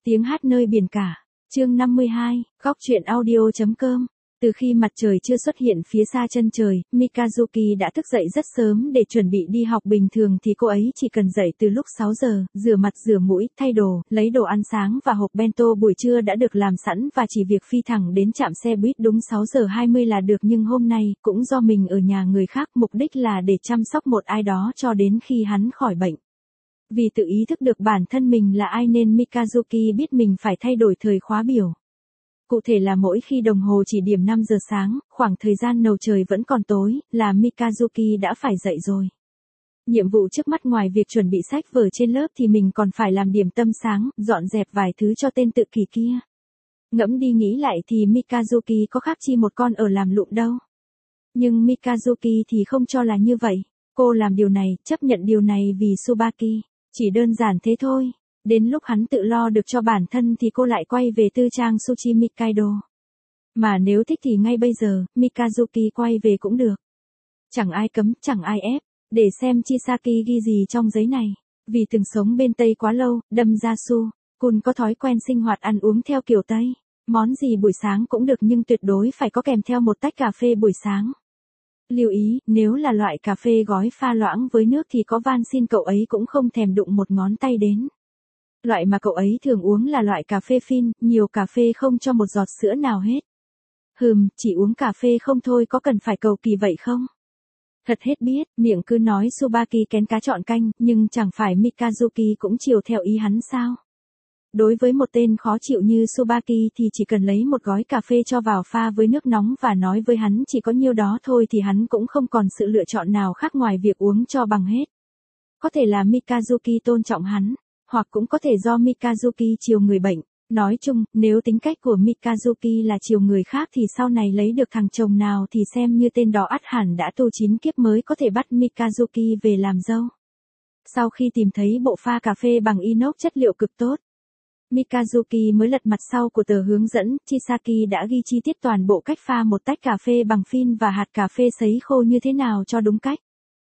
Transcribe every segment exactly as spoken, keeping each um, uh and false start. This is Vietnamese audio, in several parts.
Tiếng hát nơi biển cả. Chương năm mươi hai, góc truyện audio.com. Từ khi mặt trời chưa xuất hiện phía xa chân trời, Mikazuki đã thức dậy rất sớm để chuẩn bị đi học. Bình thường thì cô ấy chỉ cần dậy từ lúc sáu giờ, rửa mặt rửa mũi, thay đồ, lấy đồ ăn sáng và hộp bento buổi trưa đã được làm sẵn và chỉ việc phi thẳng đến trạm xe buýt đúng sáu giờ hai mươi là được. Nhưng hôm nay, cũng do mình ở nhà người khác, mục đích là để chăm sóc một ai đó cho đến khi hắn khỏi bệnh. Vì tự ý thức được bản thân mình là ai nên Mikazuki biết mình phải thay đổi thời khóa biểu. Cụ thể là mỗi khi đồng hồ chỉ điểm năm giờ sáng, khoảng thời gian nầu trời vẫn còn tối, là Mikazuki đã phải dậy rồi. Nhiệm vụ trước mắt ngoài việc chuẩn bị sách vở trên lớp thì mình còn phải làm điểm tâm sáng, dọn dẹp vài thứ cho tên tự kỷ kia. Ngẫm đi nghĩ lại thì Mikazuki có khác chi một con ở làm lụng đâu. Nhưng Mikazuki thì không cho là như vậy. Cô làm điều này, chấp nhận điều này vì Tsubaki. Chỉ đơn giản thế thôi. Đến lúc hắn tự lo được cho bản thân thì cô lại quay về tư trang Sushi Mikaido. Mà nếu thích thì ngay bây giờ, Mikazuki quay về cũng được. Chẳng ai cấm, chẳng ai ép. Để xem Chisaki ghi gì trong giấy này. Vì từng sống bên Tây quá lâu, đâm ra Su Kun có thói quen sinh hoạt ăn uống theo kiểu Tây. Món gì buổi sáng cũng được nhưng tuyệt đối phải có kèm theo một tách cà phê buổi sáng. Lưu ý, nếu là loại cà phê gói pha loãng với nước thì có van xin cậu ấy cũng không thèm đụng một ngón tay đến. Loại mà cậu ấy thường uống là loại cà phê phin, nhiều cà phê không cho một giọt sữa nào hết. Hừm, chỉ uống cà phê không thôi có cần phải cầu kỳ vậy không? Thật hết biết, miệng cứ nói Tsubaki kén cá chọn canh, nhưng chẳng phải Mikazuki cũng chiều theo ý hắn sao? Đối với một tên khó chịu như Tsubaki thì chỉ cần lấy một gói cà phê cho vào pha với nước nóng và nói với hắn chỉ có nhiêu đó thôi thì hắn cũng không còn sự lựa chọn nào khác ngoài việc uống cho bằng hết. Có thể là Mikazuki tôn trọng hắn, hoặc cũng có thể do Mikazuki chiều người bệnh. Nói chung, nếu tính cách của Mikazuki là chiều người khác thì sau này lấy được thằng chồng nào thì xem như tên đó ắt hẳn đã tu chín kiếp mới có thể bắt Mikazuki về làm dâu. Sau khi tìm thấy bộ pha cà phê bằng inox chất liệu cực tốt, Mikazuki mới lật mặt sau của tờ hướng dẫn. Chisaki đã ghi chi tiết toàn bộ cách pha một tách cà phê bằng phin và hạt cà phê sấy khô như thế nào cho đúng cách.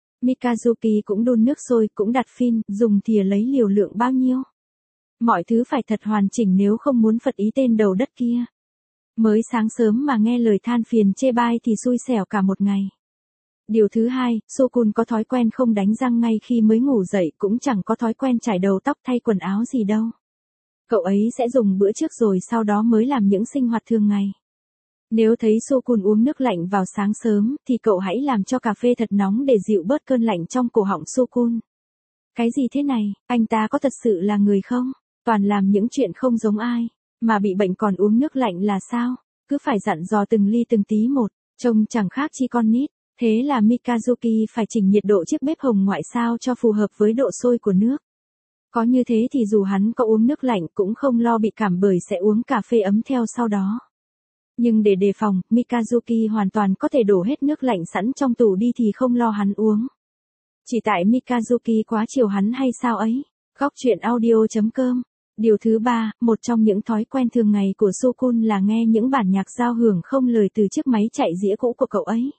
Mikazuki cũng đun nước sôi, cũng đặt phin, dùng thìa lấy liều lượng bao nhiêu. Mọi thứ phải thật hoàn chỉnh nếu không muốn phật ý tên đầu đất kia. Mới sáng sớm mà nghe lời than phiền chê bai thì xui xẻo cả một ngày. Điều thứ hai, Sokun có thói quen không đánh răng ngay khi mới ngủ dậy, cũng chẳng có thói quen chải đầu tóc thay quần áo gì đâu. Cậu ấy sẽ dùng bữa trước rồi sau đó mới làm những sinh hoạt thường ngày. Nếu thấy Sokun uống nước lạnh vào sáng sớm thì cậu hãy làm cho cà phê thật nóng để dịu bớt cơn lạnh trong cổ họng Sokun. Cái gì thế này, anh ta có thật sự là người không? Toàn làm những chuyện không giống ai, mà bị bệnh còn uống nước lạnh là sao? Cứ phải dặn dò từng ly từng tí một, trông chẳng khác chi con nít. Thế là Mikazuki phải chỉnh nhiệt độ chiếc bếp hồng ngoại sao cho phù hợp với độ sôi của nước. Có như thế thì dù hắn có uống nước lạnh cũng không lo bị cảm bởi sẽ uống cà phê ấm theo sau đó. Nhưng để đề phòng, Mikazuki hoàn toàn có thể đổ hết nước lạnh sẵn trong tủ đi thì không lo hắn uống. Chỉ tại Mikazuki quá chiều hắn hay sao ấy? Góc truyện audio.com. Điều thứ ba, một trong những thói quen thường ngày của Sokun là nghe những bản nhạc giao hưởng không lời từ chiếc máy chạy dĩa cũ của cậu ấy.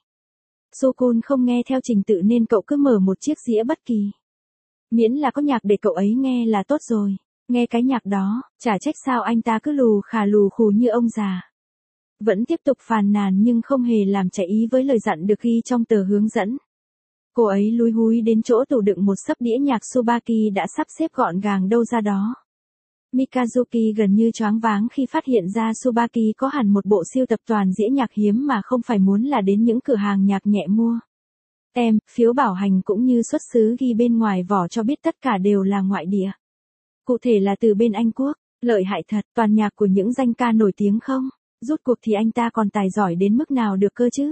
Sokun không nghe theo trình tự nên cậu cứ mở một chiếc dĩa bất kỳ. Miễn là có nhạc để cậu ấy nghe là tốt rồi. Nghe cái nhạc đó, chả trách sao anh ta cứ lù khà lù khù như ông già. Vẫn tiếp tục phàn nàn nhưng không hề làm trái ý với lời dặn được ghi trong tờ hướng dẫn. Cô ấy lúi húi đến chỗ tủ đựng một xấp đĩa nhạc Tsubaki đã sắp xếp gọn gàng đâu ra đó. Mikazuki gần như choáng váng khi phát hiện ra Tsubaki có hẳn một bộ siêu tập toàn đĩa nhạc hiếm mà không phải muốn là đến những cửa hàng nhạc nhẹ mua. Tem, phiếu bảo hành cũng như xuất xứ ghi bên ngoài vỏ cho biết tất cả đều là ngoại địa. Cụ thể là từ bên Anh Quốc. Lợi hại thật, toàn nhạc của những danh ca nổi tiếng không? Rút cuộc thì anh ta còn tài giỏi đến mức nào được cơ chứ?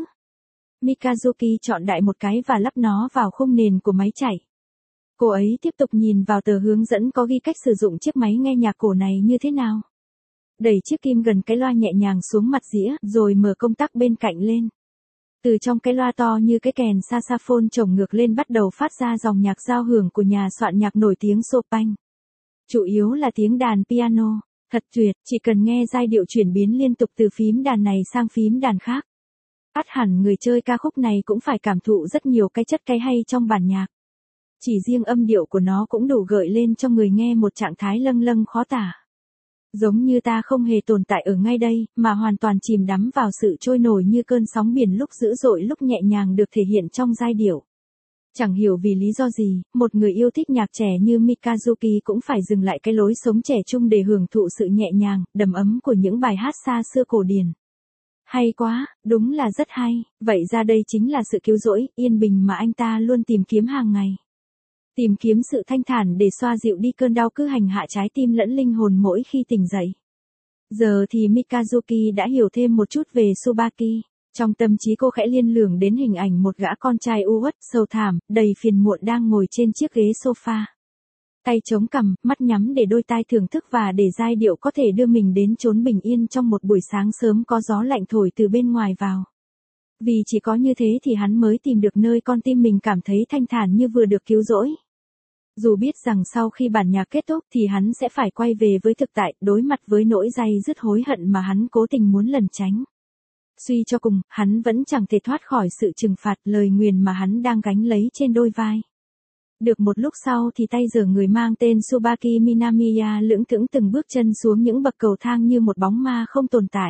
Mikazuki chọn đại một cái và lắp nó vào khung nền của máy chạy. Cô ấy tiếp tục nhìn vào tờ hướng dẫn có ghi cách sử dụng chiếc máy nghe nhạc cổ này như thế nào. Đẩy chiếc kim gần cái loa nhẹ nhàng xuống mặt dĩa, rồi mở công tắc bên cạnh lên. Từ trong cái loa to như cái kèn saxophone chồng ngược lên bắt đầu phát ra dòng nhạc giao hưởng của nhà soạn nhạc nổi tiếng Chopin. Chủ yếu là tiếng đàn piano. Thật tuyệt, chỉ cần nghe giai điệu chuyển biến liên tục từ phím đàn này sang phím đàn khác. Ắt hẳn người chơi ca khúc này cũng phải cảm thụ rất nhiều cái chất cái hay trong bản nhạc. Chỉ riêng âm điệu của nó cũng đủ gợi lên cho người nghe một trạng thái lâng lâng khó tả. Giống như ta không hề tồn tại ở ngay đây, mà hoàn toàn chìm đắm vào sự trôi nổi như cơn sóng biển lúc dữ dội lúc nhẹ nhàng được thể hiện trong giai điệu. Chẳng hiểu vì lý do gì, một người yêu thích nhạc trẻ như Mikazuki cũng phải dừng lại cái lối sống trẻ trung để hưởng thụ sự nhẹ nhàng, đầm ấm của những bài hát xa xưa cổ điển. Hay quá, đúng là rất hay, vậy ra đây chính là sự cứu rỗi, yên bình mà anh ta luôn tìm kiếm hàng ngày. Tìm kiếm sự thanh thản để xoa dịu đi cơn đau cứ hành hạ trái tim lẫn linh hồn mỗi khi tỉnh dậy. Giờ thì Mikazuki đã hiểu thêm một chút về Tsubaki. Trong tâm trí cô khẽ liên lường đến hình ảnh một gã con trai u uất, sầu thảm, đầy phiền muộn đang ngồi trên chiếc ghế sofa. Tay chống cằm, mắt nhắm để đôi tai thưởng thức và để giai điệu có thể đưa mình đến chốn bình yên trong một buổi sáng sớm có gió lạnh thổi từ bên ngoài vào. Vì chỉ có như thế thì hắn mới tìm được nơi con tim mình cảm thấy thanh thản như vừa được cứu rỗi. Dù biết rằng sau khi bản nhạc kết thúc thì hắn sẽ phải quay về với thực tại, đối mặt với nỗi day dứt hối hận mà hắn cố tình muốn lẩn tránh. Suy cho cùng, hắn vẫn chẳng thể thoát khỏi sự trừng phạt lời nguyền mà hắn đang gánh lấy trên đôi vai. Được một lúc sau thì tay giở người mang tên Tsubaki Minamiya lững thững từng bước chân xuống những bậc cầu thang như một bóng ma không tồn tại.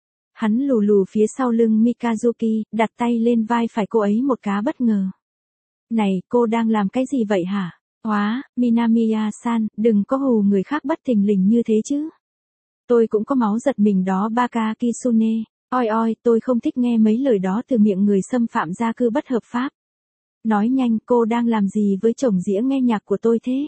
Hắn lù lù phía sau lưng Mikazuki, đặt tay lên vai phải cô ấy một cá bất ngờ. Này, cô đang làm cái gì vậy hả? Hóa, Minamiya-san, đừng có hù người khác bất thình lình như thế chứ. Tôi cũng có máu giật mình đó Baka Kitsune. Oi oi, tôi không thích nghe mấy lời đó từ miệng người xâm phạm gia cư bất hợp pháp. Nói nhanh, cô đang làm gì với chồng dĩa nghe nhạc của tôi thế?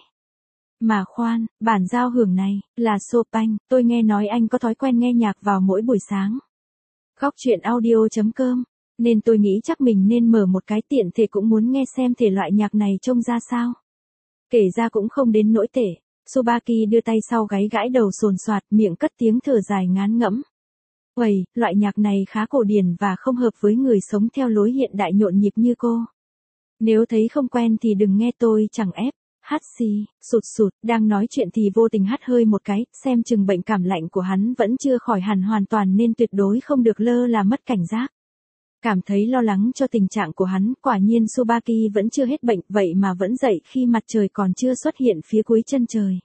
Mà khoan, bản giao hưởng này, là Chopin, tôi nghe nói anh có thói quen nghe nhạc vào mỗi buổi sáng. Góc truyện audio chấm com, nên tôi nghĩ chắc mình nên mở một cái tiện thể cũng muốn nghe xem thể loại nhạc này trông ra sao. Kể ra cũng không đến nỗi tệ, Tsubaki đưa tay sau gáy gãi đầu sồn soạt, miệng cất tiếng thở dài ngán ngẫm. Uầy, loại nhạc này khá cổ điển và không hợp với người sống theo lối hiện đại nhộn nhịp như cô. Nếu thấy không quen thì đừng nghe tôi chẳng ép. Hát xì, sụt sụt, đang nói chuyện thì vô tình hắt hơi một cái, xem chừng bệnh cảm lạnh của hắn vẫn chưa khỏi hẳn hoàn toàn nên tuyệt đối không được lơ là mất cảnh giác. Cảm thấy lo lắng cho tình trạng của hắn, quả nhiên Tsubaki vẫn chưa hết bệnh, vậy mà vẫn dậy khi mặt trời còn chưa xuất hiện phía cuối chân trời.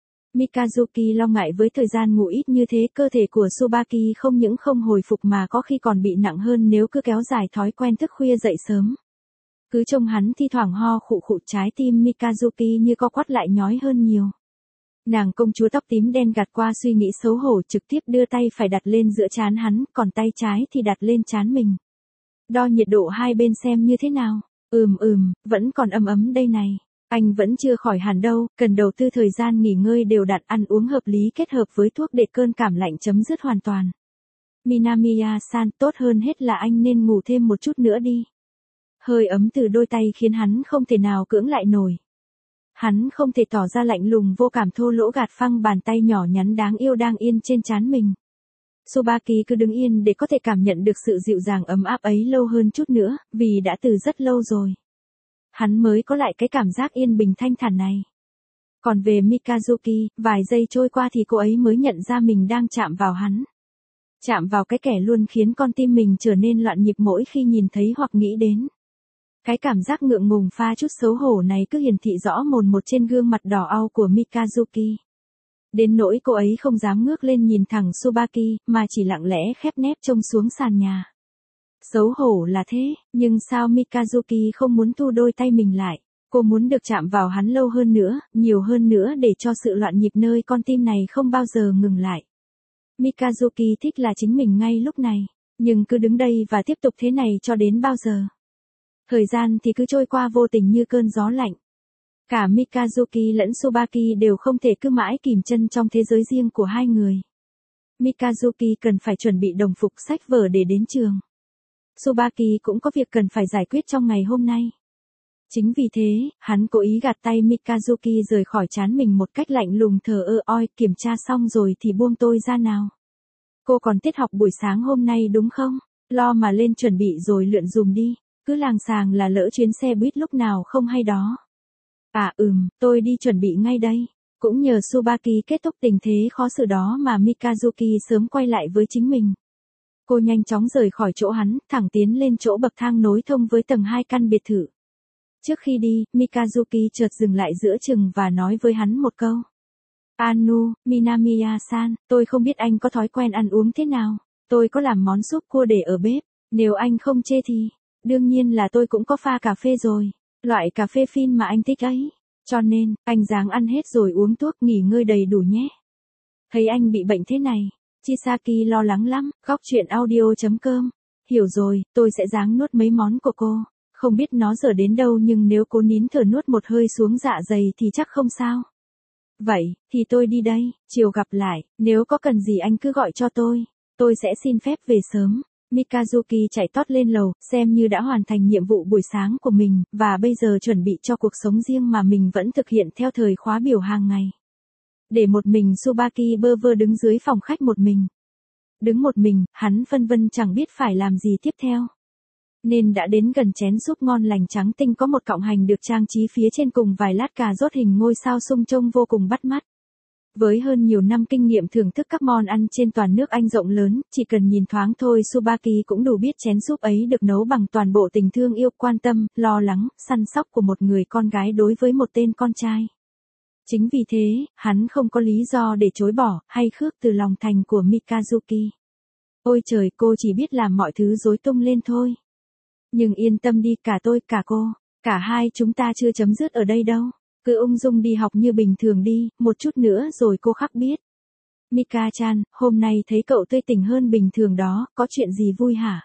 Mikazuki lo ngại với thời gian ngủ ít như thế, cơ thể của Tsubaki không những không hồi phục mà có khi còn bị nặng hơn nếu cứ kéo dài thói quen thức khuya dậy sớm. Cứ trông hắn thi thoảng ho khụ khụ, trái tim Mikazuki như co quắp lại nhói hơn nhiều. Nàng công chúa tóc tím đen gạt qua suy nghĩ xấu hổ, trực tiếp đưa tay phải đặt lên giữa trán hắn, còn tay trái thì đặt lên trán mình. Đo nhiệt độ hai bên xem như thế nào. Ừm ừm, vẫn còn ấm ấm đây này. Anh vẫn chưa khỏi hẳn đâu, cần đầu tư thời gian nghỉ ngơi đều đặn, ăn uống hợp lý kết hợp với thuốc để cơn cảm lạnh chấm dứt hoàn toàn. Minamiya-san, tốt hơn hết là anh nên ngủ thêm một chút nữa đi. Hơi ấm từ đôi tay khiến hắn không thể nào cưỡng lại nổi. Hắn không thể tỏ ra lạnh lùng vô cảm thô lỗ gạt phăng bàn tay nhỏ nhắn đáng yêu đang yên trên trán mình. Tsubaki cứ đứng yên để có thể cảm nhận được sự dịu dàng ấm áp ấy lâu hơn chút nữa, vì đã từ rất lâu rồi. Hắn mới có lại cái cảm giác yên bình thanh thản này. Còn về Mikazuki, vài giây trôi qua thì cô ấy mới nhận ra mình đang chạm vào hắn. Chạm vào cái kẻ luôn khiến con tim mình trở nên loạn nhịp mỗi khi nhìn thấy hoặc nghĩ đến. Cái cảm giác ngượng ngùng pha chút xấu hổ này cứ hiển thị rõ mồn một trên gương mặt đỏ au của Mikazuki. Đến nỗi cô ấy không dám ngước lên nhìn thẳng Tsubaki, mà chỉ lặng lẽ khép nép trông xuống sàn nhà. Xấu hổ là thế, nhưng sao Mikazuki không muốn thu đôi tay mình lại? Cô muốn được chạm vào hắn lâu hơn nữa, nhiều hơn nữa để cho sự loạn nhịp nơi con tim này không bao giờ ngừng lại. Mikazuki thích là chính mình ngay lúc này, nhưng cứ đứng đây và tiếp tục thế này cho đến bao giờ? Thời gian thì cứ trôi qua vô tình như cơn gió lạnh. Cả Mikazuki lẫn Tsubaki đều không thể cứ mãi kìm chân trong thế giới riêng của hai người. Mikazuki cần phải chuẩn bị đồng phục sách vở để đến trường. Tsubaki cũng có việc cần phải giải quyết trong ngày hôm nay. Chính vì thế, hắn cố ý gạt tay Mikazuki rời khỏi trán mình một cách lạnh lùng thờ ơ. Oi, kiểm tra xong rồi thì buông tôi ra nào. Cô còn tiết học buổi sáng hôm nay đúng không? Lo mà lên chuẩn bị rồi lượn dùm đi. Cứ làng sàng là lỡ chuyến xe buýt lúc nào không hay đó. À ừm, tôi đi chuẩn bị ngay đây. Cũng nhờ Tsubaki kết thúc tình thế khó xử đó mà Mikazuki sớm quay lại với chính mình. Cô nhanh chóng rời khỏi chỗ hắn, thẳng tiến lên chỗ bậc thang nối thông với tầng hai căn biệt thự. Trước khi đi, Mikazuki chợt dừng lại giữa chừng và nói với hắn một câu. Anu, Minamiya-san, tôi không biết anh có thói quen ăn uống thế nào. Tôi có làm món súp cua để ở bếp. Nếu anh không chê thì, đương nhiên là tôi cũng có pha cà phê rồi. Loại cà phê phin mà anh thích ấy. Cho nên, anh ráng ăn hết rồi uống thuốc nghỉ ngơi đầy đủ nhé. Thấy anh bị bệnh thế này, Chisaki lo lắng lắm. Góc chuyện audio chấm com. Hiểu rồi, tôi sẽ ráng nuốt mấy món của cô. Không biết nó dở đến đâu nhưng nếu cô nín thở nuốt một hơi xuống dạ dày thì chắc không sao. Vậy, thì tôi đi đây, chiều gặp lại, nếu có cần gì anh cứ gọi cho tôi. Tôi sẽ xin phép về sớm. Mikazuki chạy tót lên lầu, xem như đã hoàn thành nhiệm vụ buổi sáng của mình, và bây giờ chuẩn bị cho cuộc sống riêng mà mình vẫn thực hiện theo thời khóa biểu hàng ngày. Để một mình Tsubaki bơ vơ đứng dưới phòng khách một mình. Đứng một mình, hắn phân vân chẳng biết phải làm gì tiếp theo. Nên đã đến gần chén súp ngon lành trắng tinh có một cọng hành được trang trí phía trên cùng vài lát cà rốt hình ngôi sao sung trông vô cùng bắt mắt. Với hơn nhiều năm kinh nghiệm thưởng thức các món ăn trên toàn nước Anh rộng lớn, chỉ cần nhìn thoáng thôi Tsubaki cũng đủ biết chén súp ấy được nấu bằng toàn bộ tình thương yêu, quan tâm, lo lắng, săn sóc của một người con gái đối với một tên con trai. Chính vì thế, hắn không có lý do để chối bỏ, hay khước từ lòng thành của Mikazuki. Ôi trời, cô chỉ biết làm mọi thứ rối tung lên thôi. Nhưng yên tâm đi, cả tôi, cả cô, cả hai chúng ta chưa chấm dứt ở đây đâu. Cứ ung dung đi học như bình thường đi, một chút nữa rồi cô khắc biết. Mika-chan, hôm nay thấy cậu tươi tỉnh hơn bình thường đó, có chuyện gì vui hả?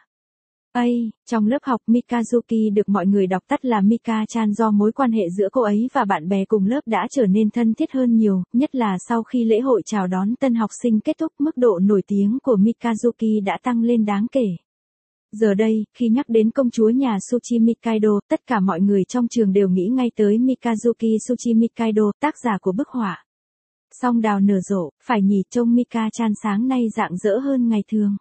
Ây, trong lớp học Mikazuki được mọi người đọc tắt là Mika-chan do mối quan hệ giữa cô ấy và bạn bè cùng lớp đã trở nên thân thiết hơn nhiều, nhất là sau khi lễ hội chào đón tân học sinh kết thúc, mức độ nổi tiếng của Mikazuki đã tăng lên đáng kể. Giờ đây, khi nhắc đến công chúa nhà Tsuchi Mikaido, tất cả mọi người trong trường đều nghĩ ngay tới Mikazuki Tsuchi Mikaido, tác giả của bức họa Song đào nở rộ, phải nhỉ, trông Mika-chan sáng nay rạng rỡ hơn ngày thường.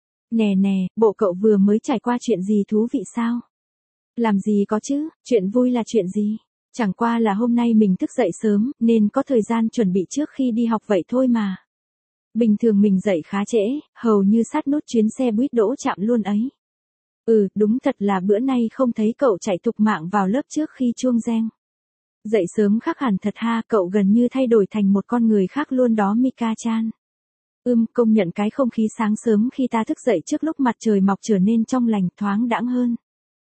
Nè nè, bộ cậu vừa mới trải qua chuyện gì thú vị sao? Làm gì có chứ, chuyện vui là chuyện gì? Chẳng qua là hôm nay mình thức dậy sớm, nên có thời gian chuẩn bị trước khi đi học vậy thôi mà. Bình thường mình dậy khá trễ, hầu như sát nút chuyến xe buýt đỗ chạm luôn ấy. Ừ, đúng thật là bữa nay không thấy cậu chạy thục mạng vào lớp trước khi chuông reng. Dậy sớm khác hẳn thật ha, cậu gần như thay đổi thành một con người khác luôn đó Mika-chan. Ưm, công nhận cái không khí sáng sớm khi ta thức dậy trước lúc mặt trời mọc trở nên trong lành, thoáng đãng hơn.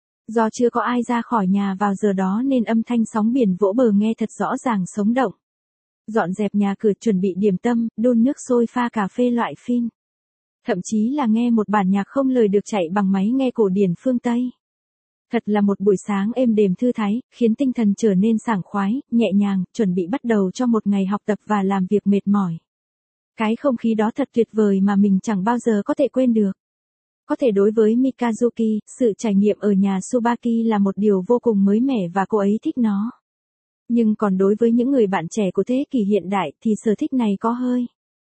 Do chưa có ai ra khỏi nhà vào giờ đó nên âm thanh sóng biển vỗ bờ nghe thật rõ ràng sống động. Dọn dẹp nhà cửa, chuẩn bị điểm tâm, đun nước sôi, pha cà phê loại phin. Thậm chí là nghe một bản nhạc không lời được chạy bằng máy nghe cổ điển phương Tây. Thật là một buổi sáng êm đềm thư thái, khiến tinh thần trở nên sảng khoái, nhẹ nhàng, chuẩn bị bắt đầu cho một ngày học tập và làm việc mệt mỏi. Cái không khí đó thật tuyệt vời mà mình chẳng bao giờ có thể quên được. Có thể đối với Mikazuki, sự trải nghiệm ở nhà Tsubaki là một điều vô cùng mới mẻ và cô ấy thích nó. Nhưng còn đối với những người bạn trẻ của thế kỷ hiện đại thì sở thích này có hơi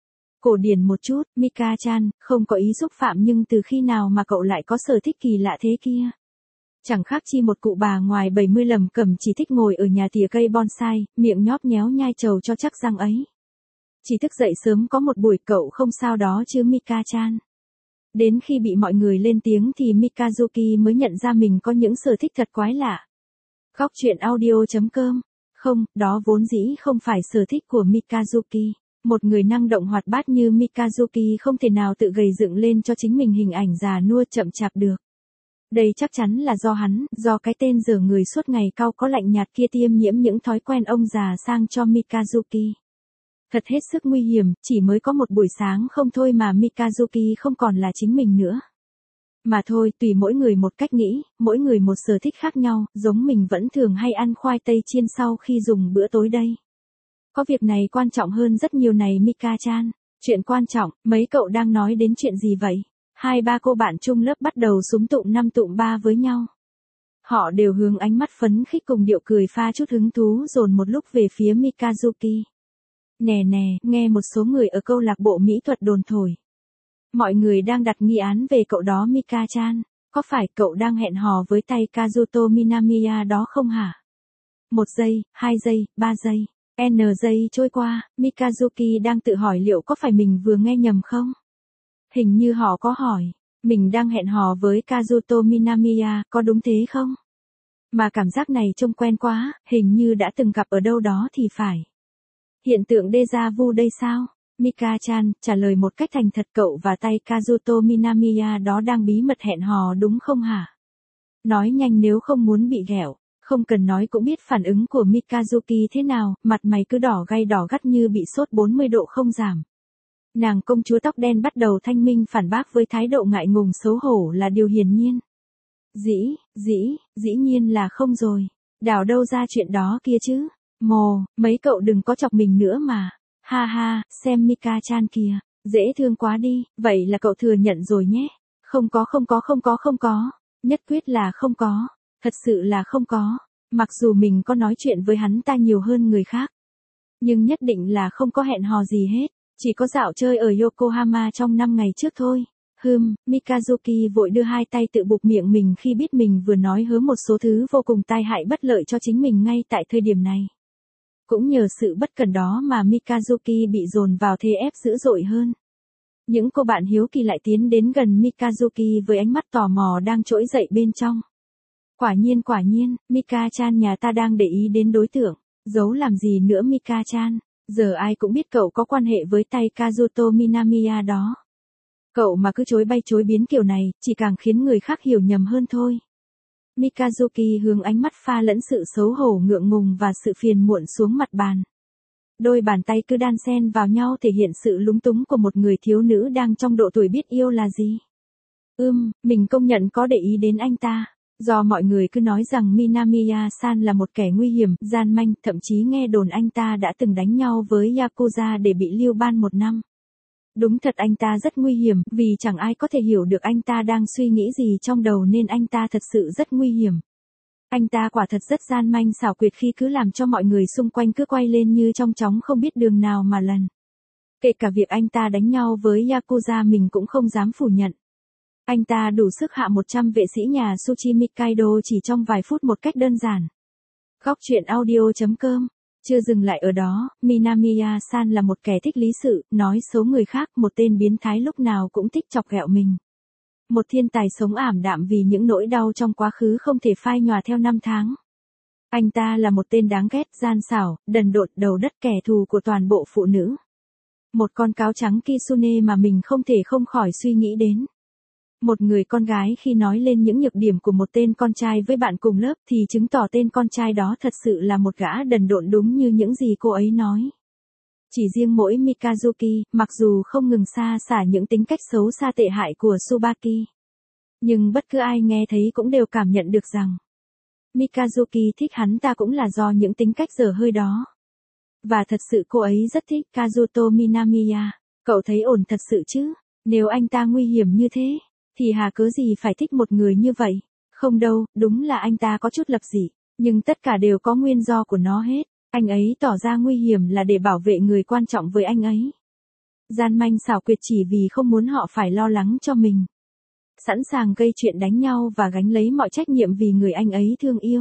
cổ điển một chút. Mika-chan, không có ý xúc phạm nhưng từ khi nào mà cậu lại có sở thích kỳ lạ thế kia? Chẳng khác chi một cụ bà ngoài bảy mươi lầm cẩm chỉ thích ngồi ở nhà tỉa cây bonsai, miệng nhóp nhéo nhai trầu cho chắc răng ấy. Chỉ thức dậy sớm có một buổi, cậu không sao đó chứ Mika-chan? Đến khi bị mọi người lên tiếng thì Mikazuki mới nhận ra mình có những sở thích thật quái lạ. Góc chuyện audio chấm com. Không, đó vốn dĩ không phải sở thích của Mikazuki. Một người năng động hoạt bát như Mikazuki không thể nào tự gầy dựng lên cho chính mình hình ảnh già nua chậm chạp được. Đây chắc chắn là do hắn, do cái tên dở người suốt ngày cau có lạnh nhạt kia tiêm nhiễm những thói quen ông già sang cho Mikazuki. Thật hết sức nguy hiểm, chỉ mới có một buổi sáng không thôi mà Mikazuki không còn là chính mình nữa. Mà thôi, tùy mỗi người một cách nghĩ, mỗi người một sở thích khác nhau, giống mình vẫn thường hay ăn khoai tây chiên sau khi dùng bữa tối đây. Có việc này quan trọng hơn rất nhiều này Mika-chan. Chuyện quan trọng, mấy cậu đang nói đến chuyện gì vậy? Hai ba cô bạn chung lớp bắt đầu súm tụm năm tụm ba với nhau. Họ đều hướng ánh mắt phấn khích cùng điệu cười pha chút hứng thú dồn một lúc về phía Mikazuki. Nè nè, nghe một số người ở câu lạc bộ mỹ thuật đồn thổi. Mọi người đang đặt nghi án về cậu đó Mika-chan. Có phải cậu đang hẹn hò với tay Kazuto Minamiya đó không hả? Một giây, hai giây, ba giây. N giây trôi qua, Mikazuki đang tự hỏi liệu có phải mình vừa nghe nhầm không? Hình như họ có hỏi, mình đang hẹn hò với Kazuto Minamiya, có đúng thế không? Mà cảm giác này trông quen quá, hình như đã từng gặp ở đâu đó thì phải. Hiện tượng déjà vu đây sao? Mika-chan, trả lời một cách thành thật, cậu và tay Kazuto Minamiya đó đang bí mật hẹn hò đúng không hả? Nói nhanh nếu không muốn bị ghẹo. Không cần nói cũng biết phản ứng của Mikazuki thế nào, mặt mày cứ đỏ gay đỏ gắt như bị sốt bốn mươi độ không giảm. Nàng công chúa tóc đen bắt đầu thanh minh phản bác với thái độ ngại ngùng xấu hổ là điều hiển nhiên. Dĩ, dĩ, dĩ nhiên là không rồi. Đảo đâu ra chuyện đó kia chứ. Mồ, mấy cậu đừng có chọc mình nữa mà. Ha ha, xem Mika-chan kìa, dễ thương quá đi, vậy là cậu thừa nhận rồi nhé. Không có không có không có không có, nhất quyết là không có, thật sự là không có. Mặc dù mình có nói chuyện với hắn ta nhiều hơn người khác, nhưng nhất định là không có hẹn hò gì hết, chỉ có dạo chơi ở Yokohama trong năm ngày trước thôi. Hừm, Mikazuki vội đưa hai tay tự bụp miệng mình khi biết mình vừa nói hớ một số thứ vô cùng tai hại bất lợi cho chính mình ngay tại thời điểm này. Cũng nhờ sự bất cẩn đó mà Mikazuki bị dồn vào thế ép dữ dội hơn. Những cô bạn hiếu kỳ lại tiến đến gần Mikazuki với ánh mắt tò mò đang trỗi dậy bên trong. Quả nhiên quả nhiên, Mika-chan nhà ta đang để ý đến đối tượng. Giấu làm gì nữa Mika-chan, giờ ai cũng biết cậu có quan hệ với tay Kazuto Minamiya đó. Cậu mà cứ chối bay chối biến kiểu này, chỉ càng khiến người khác hiểu nhầm hơn thôi. Mikazuki hướng ánh mắt pha lẫn sự xấu hổ ngượng ngùng và sự phiền muộn xuống mặt bàn. Đôi bàn tay cứ đan xen vào nhau thể hiện sự lúng túng của một người thiếu nữ đang trong độ tuổi biết yêu là gì. Ưm, mình công nhận có để ý đến anh ta. Do mọi người cứ nói rằng Minamiya-san là một kẻ nguy hiểm, gian manh, thậm chí nghe đồn anh ta đã từng đánh nhau với Yakuza để bị lưu ban một năm. Đúng thật anh ta rất nguy hiểm, vì chẳng ai có thể hiểu được anh ta đang suy nghĩ gì trong đầu nên anh ta thật sự rất nguy hiểm. Anh ta quả thật rất gian manh xảo quyệt khi cứ làm cho mọi người xung quanh cứ quay lên như trong chóng không biết đường nào mà lần. Kể cả việc anh ta đánh nhau với Yakuza mình cũng không dám phủ nhận. Anh ta đủ sức hạ một trăm vệ sĩ nhà Tsuchi Mikaido chỉ trong vài phút một cách đơn giản. Góc truyện audio chấm com. Chưa dừng lại ở đó, Minamiya-san là một kẻ thích lý sự, nói xấu người khác, một tên biến thái lúc nào cũng thích chọc ghẹo mình. Một thiên tài sống ảm đạm vì những nỗi đau trong quá khứ không thể phai nhòa theo năm tháng. Anh ta là một tên đáng ghét, gian xảo, đần độn, đầu đất, kẻ thù của toàn bộ phụ nữ. Một con cáo trắng Kitsune mà mình không thể không khỏi suy nghĩ đến. Một người con gái khi nói lên những nhược điểm của một tên con trai với bạn cùng lớp thì chứng tỏ tên con trai đó thật sự là một gã đần độn đúng như những gì cô ấy nói. Chỉ riêng mỗi Mikazuki, mặc dù không ngừng xa xả những tính cách xấu xa tệ hại của Tsubaki, nhưng bất cứ ai nghe thấy cũng đều cảm nhận được rằng Mikazuki thích hắn ta cũng là do những tính cách dở hơi đó. Và thật sự cô ấy rất thích Kazuto Minamiya. Cậu thấy ổn thật sự chứ? Nếu anh ta nguy hiểm như thế, thì hà cớ gì phải thích một người như vậy? Không đâu, đúng là anh ta có chút lập dị, nhưng tất cả đều có nguyên do của nó hết. Anh ấy tỏ ra nguy hiểm là để bảo vệ người quan trọng với anh ấy. Gian manh xảo quyệt chỉ vì không muốn họ phải lo lắng cho mình. Sẵn sàng gây chuyện đánh nhau và gánh lấy mọi trách nhiệm vì người anh ấy thương yêu.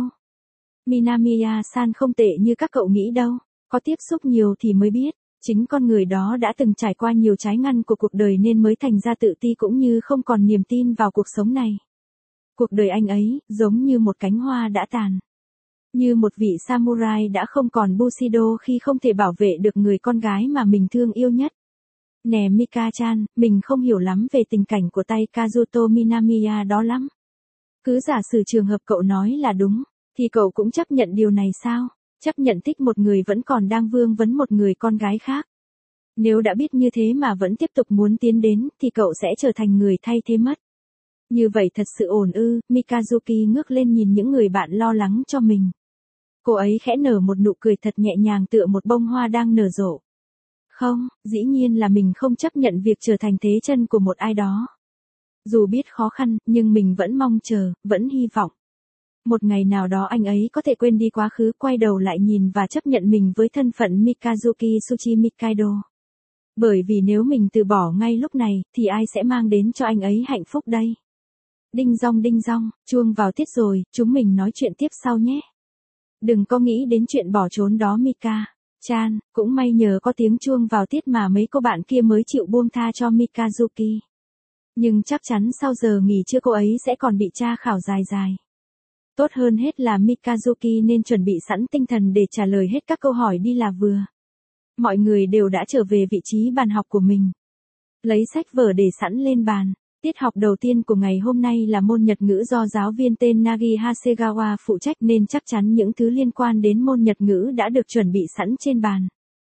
Minamiya-san không tệ như các cậu nghĩ đâu, có tiếp xúc nhiều thì mới biết. Chính con người đó đã từng trải qua nhiều trái ngăn của cuộc đời nên mới thành ra tự ti cũng như không còn niềm tin vào cuộc sống này. Cuộc đời anh ấy, giống như một cánh hoa đã tàn. Như một vị samurai đã không còn Bushido khi không thể bảo vệ được người con gái mà mình thương yêu nhất. Nè Mika-chan, mình không hiểu lắm về tình cảnh của tay Kazuto Minamiya đó lắm. Cứ giả sử trường hợp cậu nói là đúng, thì cậu cũng chấp nhận điều này sao? Chấp nhận thích một người vẫn còn đang vương vấn một người con gái khác. Nếu đã biết như thế mà vẫn tiếp tục muốn tiến đến, thì cậu sẽ trở thành người thay thế mất. Như vậy thật sự ổn ư? Mikazuki ngước lên nhìn những người bạn lo lắng cho mình. Cô ấy khẽ nở một nụ cười thật nhẹ nhàng tựa một bông hoa đang nở rộ. Không, dĩ nhiên là mình không chấp nhận việc trở thành thế chân của một ai đó. Dù biết khó khăn, nhưng mình vẫn mong chờ, vẫn hy vọng. Một ngày nào đó anh ấy có thể quên đi quá khứ, quay đầu lại nhìn và chấp nhận mình với thân phận Mikazuki Tsuchi Mikaido. Bởi vì nếu mình từ bỏ ngay lúc này, thì ai sẽ mang đến cho anh ấy hạnh phúc đây? Đinh dong đinh dong, chuông vào tiết rồi, chúng mình nói chuyện tiếp sau nhé. Đừng có nghĩ đến chuyện bỏ trốn đó Mika-chan, cũng may nhờ có tiếng chuông vào tiết mà mấy cô bạn kia mới chịu buông tha cho Mikazuki. Nhưng chắc chắn sau giờ nghỉ trưa cô ấy sẽ còn bị tra khảo dài dài. Tốt hơn hết là Mikazuki nên chuẩn bị sẵn tinh thần để trả lời hết các câu hỏi đi là vừa. Mọi người đều đã trở về vị trí bàn học của mình. Lấy sách vở để sẵn lên bàn. Tiết học đầu tiên của ngày hôm nay là môn Nhật ngữ do giáo viên tên Nagi Hasegawa phụ trách nên chắc chắn những thứ liên quan đến môn Nhật ngữ đã được chuẩn bị sẵn trên bàn.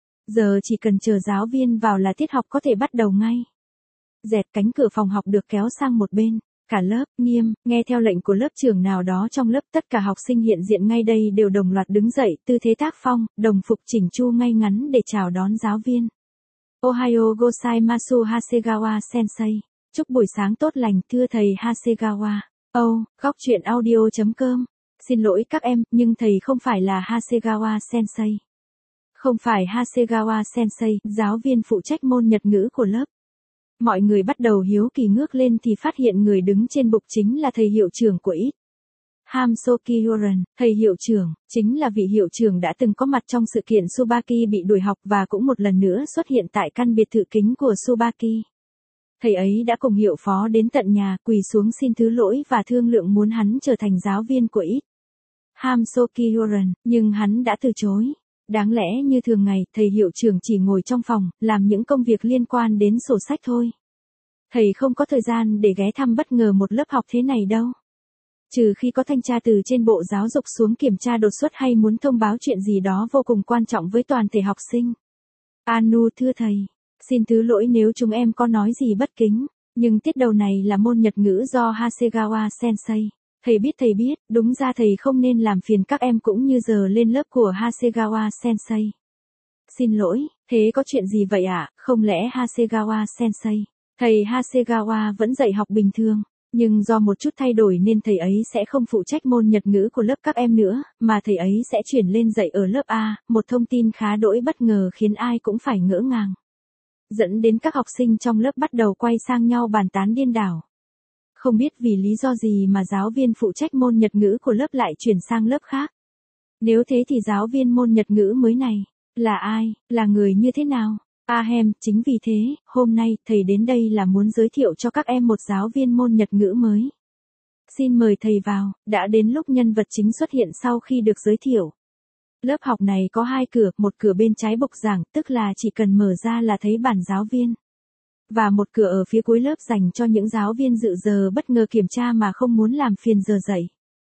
Giờ chỉ cần chờ giáo viên vào là tiết học có thể bắt đầu ngay. Dẹt, cánh cửa phòng học được kéo sang một bên. Cả lớp, nghiêm, nghe theo lệnh của lớp trưởng nào đó trong lớp, tất cả học sinh hiện diện ngay đây đều đồng loạt đứng dậy, tư thế tác phong, đồng phục chỉnh chu ngay ngắn để chào đón giáo viên. Ohayo gozaimasu Hasegawa sensei. Chúc buổi sáng tốt lành, thưa thầy Hasegawa. Oh, góc truyện audio.com. Xin lỗi các em, nhưng thầy không phải là Hasegawa sensei. Không phải Hasegawa sensei, giáo viên phụ trách môn Nhật ngữ của lớp. Mọi người bắt đầu hiếu kỳ ngước lên thì phát hiện người đứng trên bục chính là thầy hiệu trưởng của ít. Hamsoki Horan, thầy hiệu trưởng, chính là vị hiệu trưởng đã từng có mặt trong sự kiện Tsubaki bị đuổi học và cũng một lần nữa xuất hiện tại căn biệt thự kính của Tsubaki. Thầy ấy đã cùng hiệu phó đến tận nhà, quỳ xuống xin thứ lỗi và thương lượng muốn hắn trở thành giáo viên của ít. Hamsoki Horan, nhưng hắn đã từ chối. Đáng lẽ như thường ngày, thầy hiệu trưởng chỉ ngồi trong phòng, làm những công việc liên quan đến sổ sách thôi. Thầy không có thời gian để ghé thăm bất ngờ một lớp học thế này đâu. Trừ khi có thanh tra từ trên bộ giáo dục xuống kiểm tra đột xuất hay muốn thông báo chuyện gì đó vô cùng quan trọng với toàn thể học sinh. Anu, thưa thầy, xin thứ lỗi nếu chúng em có nói gì bất kính, nhưng tiết đầu này là môn Nhật ngữ do Hasegawa sensei. Thầy biết thầy biết, đúng ra thầy không nên làm phiền các em cũng như giờ lên lớp của Hasegawa sensei. Xin lỗi, thế có chuyện gì vậy ạ, à? Không lẽ Hasegawa sensei, thầy Hasegawa vẫn dạy học bình thường, nhưng do một chút thay đổi nên thầy ấy sẽ không phụ trách môn Nhật ngữ của lớp các em nữa, mà thầy ấy sẽ chuyển lên dạy ở lớp A, một thông tin khá đỗi bất ngờ khiến ai cũng phải ngỡ ngàng. Dẫn đến các học sinh trong lớp bắt đầu quay sang nhau bàn tán điên đảo. Không biết vì lý do gì mà giáo viên phụ trách môn Nhật ngữ của lớp lại chuyển sang lớp khác. Nếu thế thì giáo viên môn Nhật ngữ mới này, là ai, là người như thế nào? Ahem, chính vì thế, hôm nay, thầy đến đây là muốn giới thiệu cho các em một giáo viên môn Nhật ngữ mới. Xin mời thầy vào, đã đến lúc nhân vật chính xuất hiện sau khi được giới thiệu. Lớp học này có hai cửa, một cửa bên trái bục giảng, tức là chỉ cần mở ra là thấy bảng giáo viên. Và một cửa ở phía cuối lớp dành cho những giáo viên dự giờ bất ngờ kiểm tra mà không muốn làm phiền giờ dạy.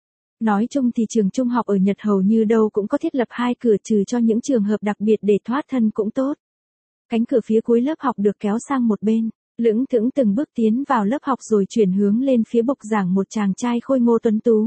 Nói chung thì trường trung học ở Nhật hầu như đâu cũng có thiết lập hai cửa, trừ cho những trường hợp đặc biệt để thoát thân cũng tốt. Cánh cửa phía cuối lớp học được kéo sang một bên, lững thững từng bước tiến vào lớp học rồi chuyển hướng lên phía bục giảng một chàng trai khôi ngô tuấn tú.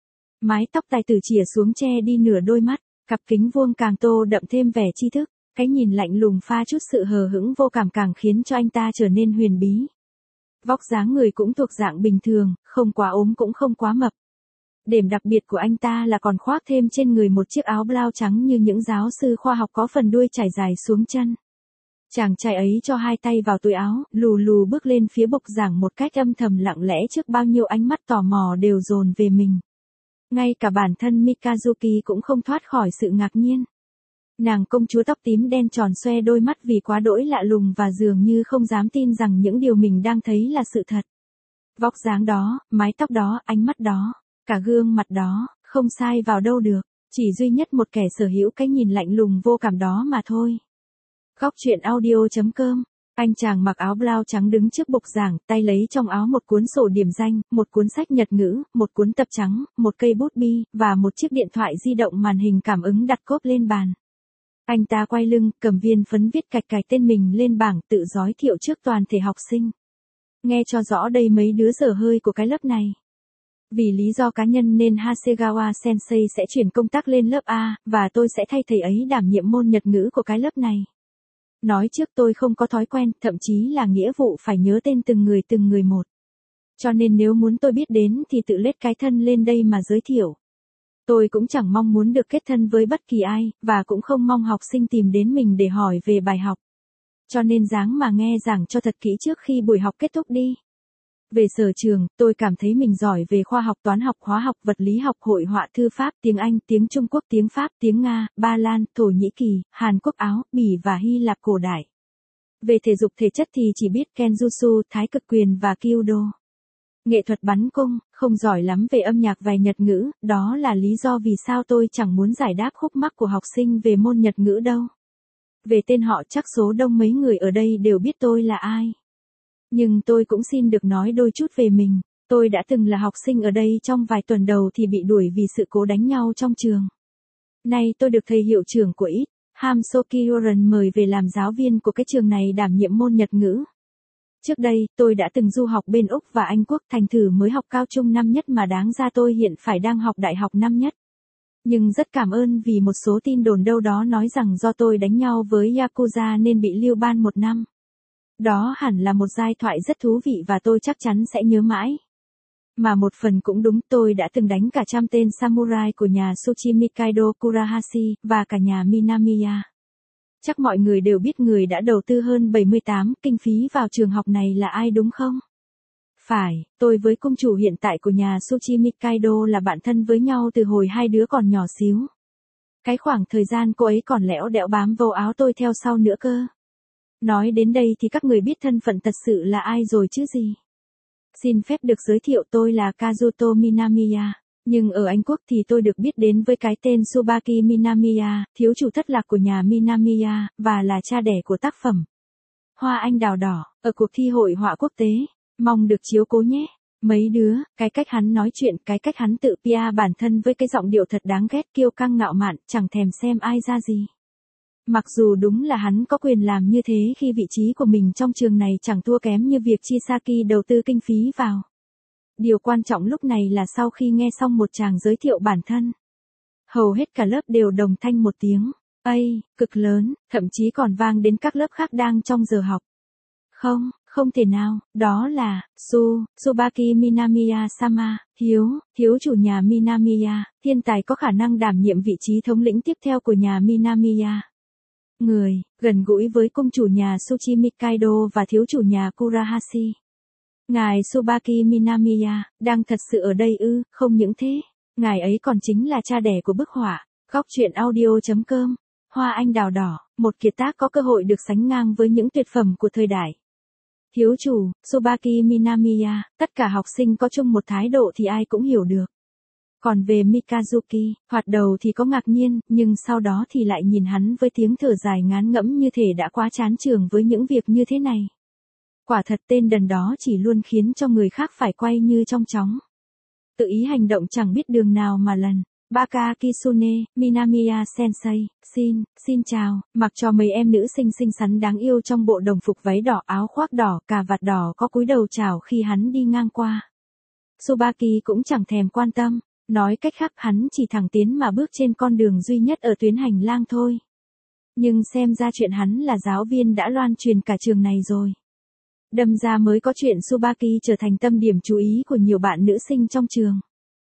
Mái tóc tài tử chỉa xuống che đi nửa đôi mắt, cặp kính vuông càng tô đậm thêm vẻ tri thức. Cái nhìn lạnh lùng pha chút sự hờ hững vô cảm càng khiến cho anh ta trở nên huyền bí. Vóc dáng người cũng thuộc dạng bình thường, không quá ốm cũng không quá mập. Điểm đặc biệt của anh ta là còn khoác thêm trên người một chiếc áo blau trắng như những giáo sư khoa học có phần đuôi trải dài xuống chân. Chàng trai ấy cho hai tay vào túi áo, lù lù bước lên phía bục giảng một cách âm thầm lặng lẽ trước bao nhiêu ánh mắt tò mò đều dồn về mình. Ngay cả bản thân Mikazuki cũng không thoát khỏi sự ngạc nhiên. Nàng công chúa tóc tím đen tròn xoe đôi mắt vì quá đỗi lạ lùng và dường như không dám tin rằng những điều mình đang thấy là sự thật. Vóc dáng đó, mái tóc đó, ánh mắt đó, cả gương mặt đó, không sai vào đâu được, chỉ duy nhất một kẻ sở hữu cái nhìn lạnh lùng vô cảm đó mà thôi. Góc truyện audio.com. Anh chàng mặc áo blau trắng đứng trước bục giảng, tay lấy trong áo một cuốn sổ điểm danh, một cuốn sách Nhật ngữ, một cuốn tập trắng, một cây bút bi, và một chiếc điện thoại di động màn hình cảm ứng đặt cốp lên bàn. Anh ta quay lưng, cầm viên phấn viết cạch cạch tên mình lên bảng, tự giới thiệu trước toàn thể học sinh. Nghe cho rõ đây mấy đứa dở hơi của cái lớp này. Vì lý do cá nhân nên Hasegawa sensei sẽ chuyển công tác lên lớp A, và tôi sẽ thay thầy ấy đảm nhiệm môn Nhật ngữ của cái lớp này. Nói trước tôi không có thói quen, thậm chí là nghĩa vụ phải nhớ tên từng người từng người một. Cho nên nếu muốn tôi biết đến thì tự lết cái thân lên đây mà giới thiệu. Tôi cũng chẳng mong muốn được kết thân với bất kỳ ai, và cũng không mong học sinh tìm đến mình để hỏi về bài học. Cho nên ráng mà nghe giảng cho thật kỹ trước khi buổi học kết thúc đi. Về sở trường, tôi cảm thấy mình giỏi về khoa học, toán học, hóa học, vật lý học, hội họa, thư pháp, tiếng Anh, tiếng Trung Quốc, tiếng Pháp, tiếng Nga, Ba Lan, Thổ Nhĩ Kỳ, Hàn Quốc, Áo, Bỉ và Hy Lạp cổ đại. Về thể dục thể chất thì chỉ biết Kenjutsu, Thái cực quyền và Kyudo. Nghệ thuật bắn cung, không giỏi lắm về âm nhạc và Nhật ngữ, đó là lý do vì sao tôi chẳng muốn giải đáp khúc mắc của học sinh về môn Nhật ngữ đâu. Về tên họ chắc số đông mấy người ở đây đều biết tôi là ai. Nhưng tôi cũng xin được nói đôi chút về mình. Tôi đã từng là học sinh ở đây trong vài tuần đầu thì bị đuổi vì sự cố đánh nhau trong trường. Nay tôi được thầy hiệu trưởng của ít, Ham Sokyoran mời về làm giáo viên của cái trường này đảm nhiệm môn Nhật ngữ. Trước đây, tôi đã từng du học bên Úc và Anh Quốc, thành thử mới học cao trung năm nhất mà đáng ra tôi hiện phải đang học đại học năm nhất. Nhưng rất cảm ơn vì một số tin đồn đâu đó nói rằng do tôi đánh nhau với Yakuza nên bị lưu ban một năm. Đó hẳn là một giai thoại rất thú vị và tôi chắc chắn sẽ nhớ mãi. Mà một phần cũng đúng, tôi đã từng đánh cả trăm tên samurai của nhà Tsuchimikaido Kurahashi, và cả nhà Minamiya. Chắc mọi người đều biết người đã đầu tư hơn bảy mươi tám kinh phí vào trường học này là ai đúng không? Phải, tôi với công chủ hiện tại của nhà Tsuchimikaido là bạn thân với nhau từ hồi hai đứa còn nhỏ xíu. Cái khoảng thời gian cô ấy còn lẽo đẽo bám vô áo tôi theo sau nữa cơ. Nói đến đây thì các người biết thân phận thật sự là ai rồi chứ gì? Xin phép được giới thiệu, tôi là Kazuto Minamiya. Nhưng ở Anh Quốc thì tôi được biết đến với cái tên Tsubaki Minamiya, thiếu chủ thất lạc của nhà Minamiya, và là cha đẻ của tác phẩm Hoa Anh Đào Đỏ, ở cuộc thi hội họa quốc tế. Mong được chiếu cố nhé. Mấy đứa, cái cách hắn nói chuyện, cái cách hắn tự pê e bản thân với cái giọng điệu thật đáng ghét, kiêu căng ngạo mạn, chẳng thèm xem ai ra gì. Mặc dù đúng là hắn có quyền làm như thế khi vị trí của mình trong trường này chẳng thua kém như việc Chisaki đầu tư kinh phí vào. Điều quan trọng lúc này là sau khi nghe xong một chàng giới thiệu bản thân, hầu hết cả lớp đều đồng thanh một tiếng "Ây", cực lớn, thậm chí còn vang đến các lớp khác đang trong giờ học. Không, không thể nào, đó là Su, Tsubaki Minamiya-sama, thiếu, thiếu chủ nhà Minamiya, thiên tài có khả năng đảm nhiệm vị trí thống lĩnh tiếp theo của nhà Minamiya. Người, gần gũi với công chủ nhà Tsuchimikaido và thiếu chủ nhà Kurahashi. Ngài Tsubaki Minamiya, đang thật sự ở đây ư? Không những thế, ngài ấy còn chính là cha đẻ của bức họa, góc truyện audio.com, Hoa Anh Đào Đỏ, một kiệt tác có cơ hội được sánh ngang với những tuyệt phẩm của thời đại. Thiếu chủ, Tsubaki Minamiya, tất cả học sinh có chung một thái độ thì ai cũng hiểu được. Còn về Mikazuki, thoạt đầu thì có ngạc nhiên, nhưng sau đó thì lại nhìn hắn với tiếng thở dài ngán ngẫm như thể đã quá chán trường với những việc như thế này. Quả thật tên đần đó chỉ luôn khiến cho người khác phải quay như trong chóng. Tự ý hành động chẳng biết đường nào mà lần. Baka Kitsune, Minamiya Sensei, xin, xin chào, mặc cho mấy em nữ sinh xinh xắn đáng yêu trong bộ đồng phục váy đỏ, áo khoác đỏ, cà vạt đỏ có cúi đầu chào khi hắn đi ngang qua. Tsubaki cũng chẳng thèm quan tâm, nói cách khác hắn chỉ thẳng tiến mà bước trên con đường duy nhất ở tuyến hành lang thôi. Nhưng xem ra chuyện hắn là giáo viên đã loan truyền cả trường này rồi. Đâm ra mới có chuyện Tsubaki trở thành tâm điểm chú ý của nhiều bạn nữ sinh trong trường.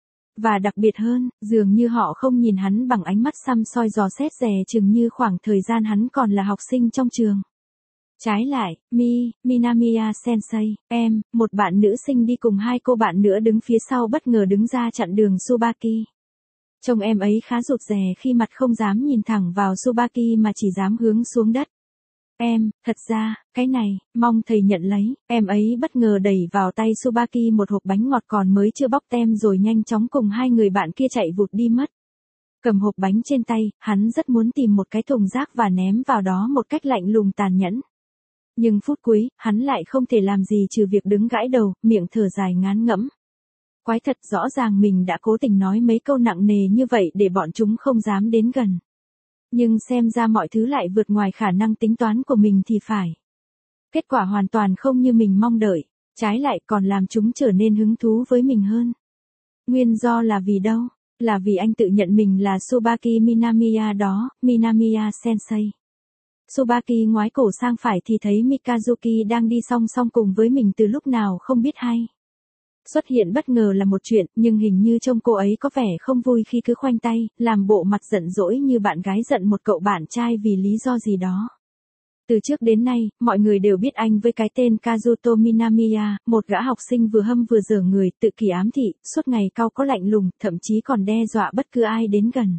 Và đặc biệt hơn, dường như họ không nhìn hắn bằng ánh mắt săm soi dò xét dè chừng như khoảng thời gian hắn còn là học sinh trong trường. Trái lại, Mi, Minamiya Sensei, em, một bạn nữ sinh đi cùng hai cô bạn nữa đứng phía sau bất ngờ đứng ra chặn đường Tsubaki. Trông em ấy khá rụt rè khi mặt không dám nhìn thẳng vào Tsubaki mà chỉ dám hướng xuống đất. Em, thật ra, cái này, mong thầy nhận lấy, em ấy bất ngờ đẩy vào tay Tsubaki một hộp bánh ngọt còn mới chưa bóc tem rồi nhanh chóng cùng hai người bạn kia chạy vụt đi mất. Cầm hộp bánh trên tay, hắn rất muốn tìm một cái thùng rác và ném vào đó một cách lạnh lùng tàn nhẫn. Nhưng phút cuối, hắn lại không thể làm gì trừ việc đứng gãi đầu, miệng thở dài ngán ngẫm. Quái thật, rõ ràng mình đã cố tình nói mấy câu nặng nề như vậy để bọn chúng không dám đến gần. Nhưng xem ra mọi thứ lại vượt ngoài khả năng tính toán của mình thì phải. Kết quả hoàn toàn không như mình mong đợi, trái lại còn làm chúng trở nên hứng thú với mình hơn. Nguyên do là vì đâu? Là vì anh tự nhận mình là Tsubaki Minamiya đó, Minamiya Sensei. Tsubaki ngoái cổ sang phải thì thấy Mikazuki đang đi song song cùng với mình từ lúc nào không biết hay. Xuất hiện bất ngờ là một chuyện, nhưng hình như trông cô ấy có vẻ không vui khi cứ khoanh tay, làm bộ mặt giận dỗi như bạn gái giận một cậu bạn trai vì lý do gì đó. Từ trước đến nay, mọi người đều biết anh với cái tên Kazuto Minamiya, một gã học sinh vừa hâm vừa dở người, tự kỷ ám thị, suốt ngày cau có lạnh lùng, thậm chí còn đe dọa bất cứ ai đến gần.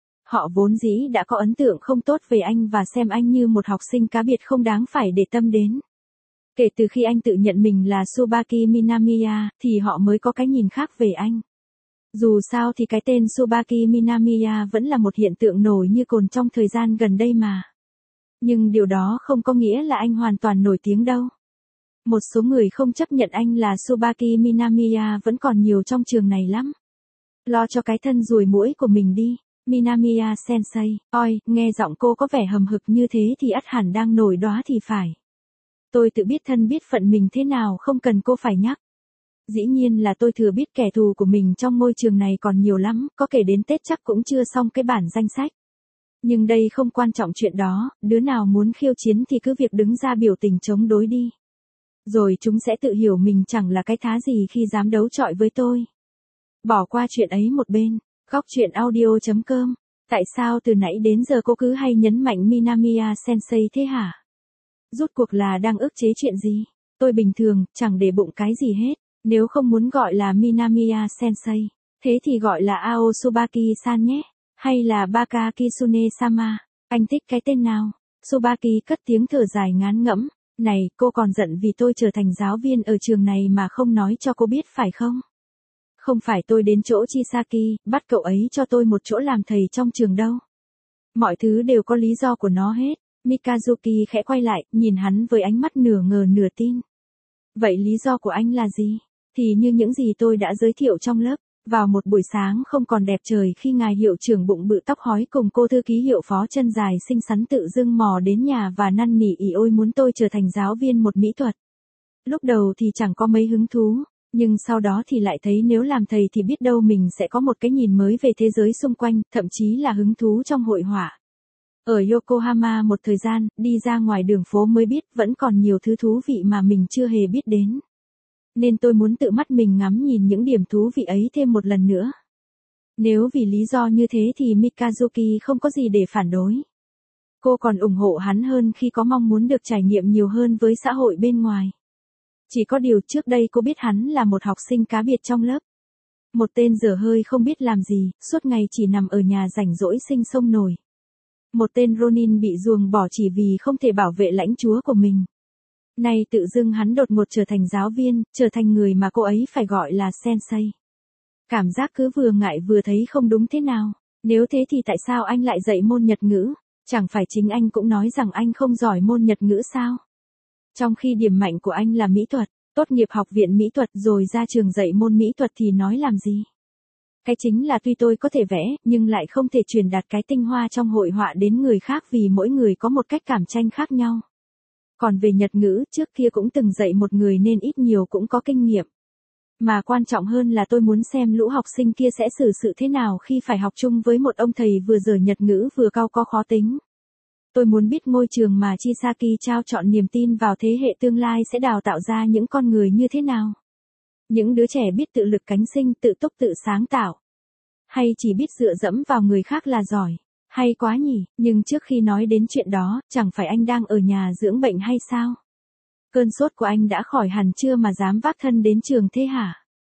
Họ vốn dĩ đã có ấn tượng không tốt về anh và xem anh như một học sinh cá biệt không đáng phải để tâm đến. Kể từ khi anh tự nhận mình là Tsubaki Minamiya, thì họ mới có cái nhìn khác về anh. Dù sao thì cái tên Tsubaki Minamiya vẫn là một hiện tượng nổi như cồn trong thời gian gần đây mà. Nhưng điều đó không có nghĩa là anh hoàn toàn nổi tiếng đâu. Một số người không chấp nhận anh là Tsubaki Minamiya vẫn còn nhiều trong trường này lắm. Lo cho cái thân ruồi muỗi của mình đi, Minamiya sensei. Oi, nghe giọng cô có vẻ hầm hực như thế thì ắt hẳn đang nổi đóa thì phải. Tôi tự biết thân biết phận mình thế nào, không cần cô phải nhắc. Dĩ nhiên là tôi thừa biết kẻ thù của mình trong ngôi trường này còn nhiều lắm, có kể đến Tết chắc cũng chưa xong cái bản danh sách. Nhưng đây không quan trọng chuyện đó, đứa nào muốn khiêu chiến thì cứ việc đứng ra biểu tình chống đối đi. Rồi chúng sẽ tự hiểu mình chẳng là cái thá gì khi dám đấu chọi với tôi. Bỏ qua chuyện ấy một bên, góc chuyện audio chấm com. Tại sao từ nãy đến giờ cô cứ hay nhấn mạnh Minamiya sensei thế hả? Rốt cuộc là đang ức chế chuyện gì? Tôi bình thường, chẳng để bụng cái gì hết. Nếu không muốn gọi là Minamiya sensei, thế thì gọi là Aotsubaki-san nhé. Hay là Baka Kitsune-sama. Anh thích cái tên nào? Tsubaki cất tiếng thở dài ngán ngẫm. Này, cô còn giận vì tôi trở thành giáo viên ở trường này mà không nói cho cô biết phải không? Không phải tôi đến chỗ Chisaki, bắt cậu ấy cho tôi một chỗ làm thầy trong trường đâu. Mọi thứ đều có lý do của nó hết. Mikazuki khẽ quay lại, nhìn hắn với ánh mắt nửa ngờ nửa tin. Vậy lý do của anh là gì? Thì như những gì tôi đã giới thiệu trong lớp. Vào một buổi sáng không còn đẹp trời khi ngài hiệu trưởng bụng bự tóc hói cùng cô thư ký hiệu phó chân dài xinh xắn tự dưng mò đến nhà và năn nỉ ỉ ôi muốn tôi trở thành giáo viên một mỹ thuật. Lúc đầu thì chẳng có mấy hứng thú, nhưng sau đó thì lại thấy nếu làm thầy thì biết đâu mình sẽ có một cái nhìn mới về thế giới xung quanh, thậm chí là hứng thú trong hội họa. Ở Yokohama một thời gian, đi ra ngoài đường phố mới biết vẫn còn nhiều thứ thú vị mà mình chưa hề biết đến. Nên tôi muốn tự mắt mình ngắm nhìn những điểm thú vị ấy thêm một lần nữa. Nếu vì lý do như thế thì Mikazuki không có gì để phản đối. Cô còn ủng hộ hắn hơn khi có mong muốn được trải nghiệm nhiều hơn với xã hội bên ngoài. Chỉ có điều trước đây cô biết hắn là một học sinh cá biệt trong lớp. Một tên dở hơi không biết làm gì, suốt ngày chỉ nằm ở nhà rảnh rỗi sinh sông nổi. Một tên Ronin bị ruồng bỏ chỉ vì không thể bảo vệ lãnh chúa của mình. Nay tự dưng hắn đột ngột trở thành giáo viên, trở thành người mà cô ấy phải gọi là sensei. Cảm giác cứ vừa ngại vừa thấy không đúng thế nào. Nếu thế thì tại sao anh lại dạy môn Nhật ngữ? Chẳng phải chính anh cũng nói rằng anh không giỏi môn Nhật ngữ sao? Trong khi điểm mạnh của anh là mỹ thuật, tốt nghiệp học viện mỹ thuật rồi ra trường dạy môn mỹ thuật thì nói làm gì? Cái chính là tuy tôi có thể vẽ, nhưng lại không thể truyền đạt cái tinh hoa trong hội họa đến người khác vì mỗi người có một cách cảm tranh khác nhau. Còn về Nhật ngữ, trước kia cũng từng dạy một người nên ít nhiều cũng có kinh nghiệm. Mà quan trọng hơn là tôi muốn xem lũ học sinh kia sẽ xử sự thế nào khi phải học chung với một ông thầy vừa dở Nhật ngữ vừa cau có khó tính. Tôi muốn biết ngôi trường mà Chisaki trao trọn niềm tin vào thế hệ tương lai sẽ đào tạo ra những con người như thế nào. Những đứa trẻ biết tự lực cánh sinh, tự túc tự sáng tạo. Hay chỉ biết dựa dẫm vào người khác là giỏi. Hay quá nhỉ, nhưng trước khi nói đến chuyện đó, chẳng phải anh đang ở nhà dưỡng bệnh hay sao? Cơn sốt của anh đã khỏi hẳn chưa mà dám vác thân đến trường thế hả?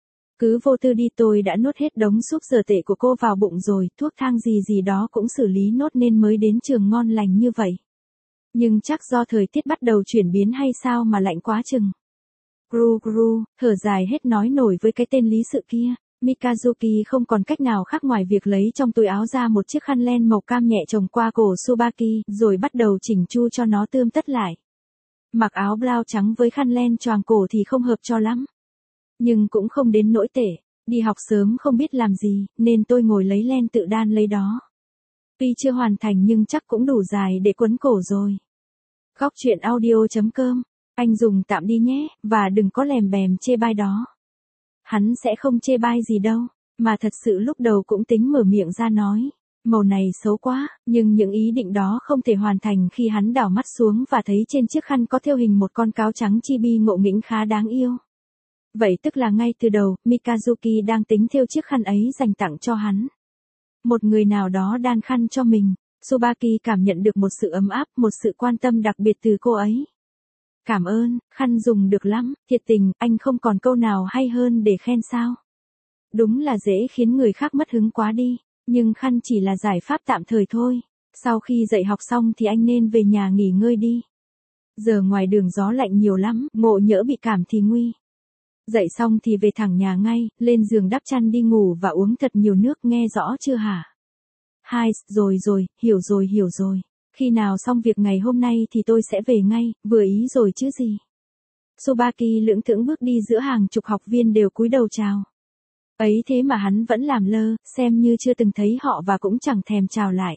Cứ vô tư đi, tôi đã nuốt hết đống súp dở tệ của cô vào bụng rồi, thuốc thang gì gì đó cũng xử lý nốt nên mới đến trường ngon lành như vậy. Nhưng chắc do thời tiết bắt đầu chuyển biến hay sao mà lạnh quá chừng. Gru gru, thở dài hết nói nổi với cái tên lý sự kia. Mikazuki không còn cách nào khác ngoài việc lấy trong túi áo ra một chiếc khăn len màu cam nhẹ trồng qua cổ Tsubaki, rồi bắt đầu chỉnh chu cho nó tươm tất lại. Mặc áo blau trắng với khăn len choàng cổ thì không hợp cho lắm. Nhưng cũng không đến nỗi tệ, đi học sớm không biết làm gì, nên tôi ngồi lấy len tự đan lấy đó. Tuy chưa hoàn thành nhưng chắc cũng đủ dài để quấn cổ rồi. Góc chuyện audio chấm com, anh dùng tạm đi nhé, và đừng có lèm bèm chê bai đó. Hắn sẽ không chê bai gì đâu, mà thật sự lúc đầu cũng tính mở miệng ra nói. Màu này xấu quá, nhưng những ý định đó không thể hoàn thành khi hắn đảo mắt xuống và thấy trên chiếc khăn có thêu hình một con cáo trắng chibi ngộ nghĩnh khá đáng yêu. Vậy tức là ngay từ đầu, Mikazuki đang tính thêu chiếc khăn ấy dành tặng cho hắn. Một người nào đó đan khăn cho mình, Tsubaki cảm nhận được một sự ấm áp, một sự quan tâm đặc biệt từ cô ấy. Cảm ơn, khăn dùng được lắm, thiệt tình, anh không còn câu nào hay hơn để khen sao. Đúng là dễ khiến người khác mất hứng quá đi, nhưng khăn chỉ là giải pháp tạm thời thôi. Sau khi dạy học xong thì anh nên về nhà nghỉ ngơi đi. Giờ ngoài đường gió lạnh nhiều lắm, ngộ nhỡ bị cảm thì nguy. Dậy xong thì về thẳng nhà ngay, lên giường đắp chăn đi ngủ và uống thật nhiều nước, nghe rõ chưa hả? Hai, rồi rồi, hiểu rồi hiểu rồi. Khi nào xong việc ngày hôm nay thì tôi sẽ về ngay, vừa ý rồi chứ gì. Tsubaki lưỡng thững bước đi giữa hàng chục học viên đều cúi đầu chào. Ấy thế mà hắn vẫn làm lơ, xem như chưa từng thấy họ và cũng chẳng thèm chào lại.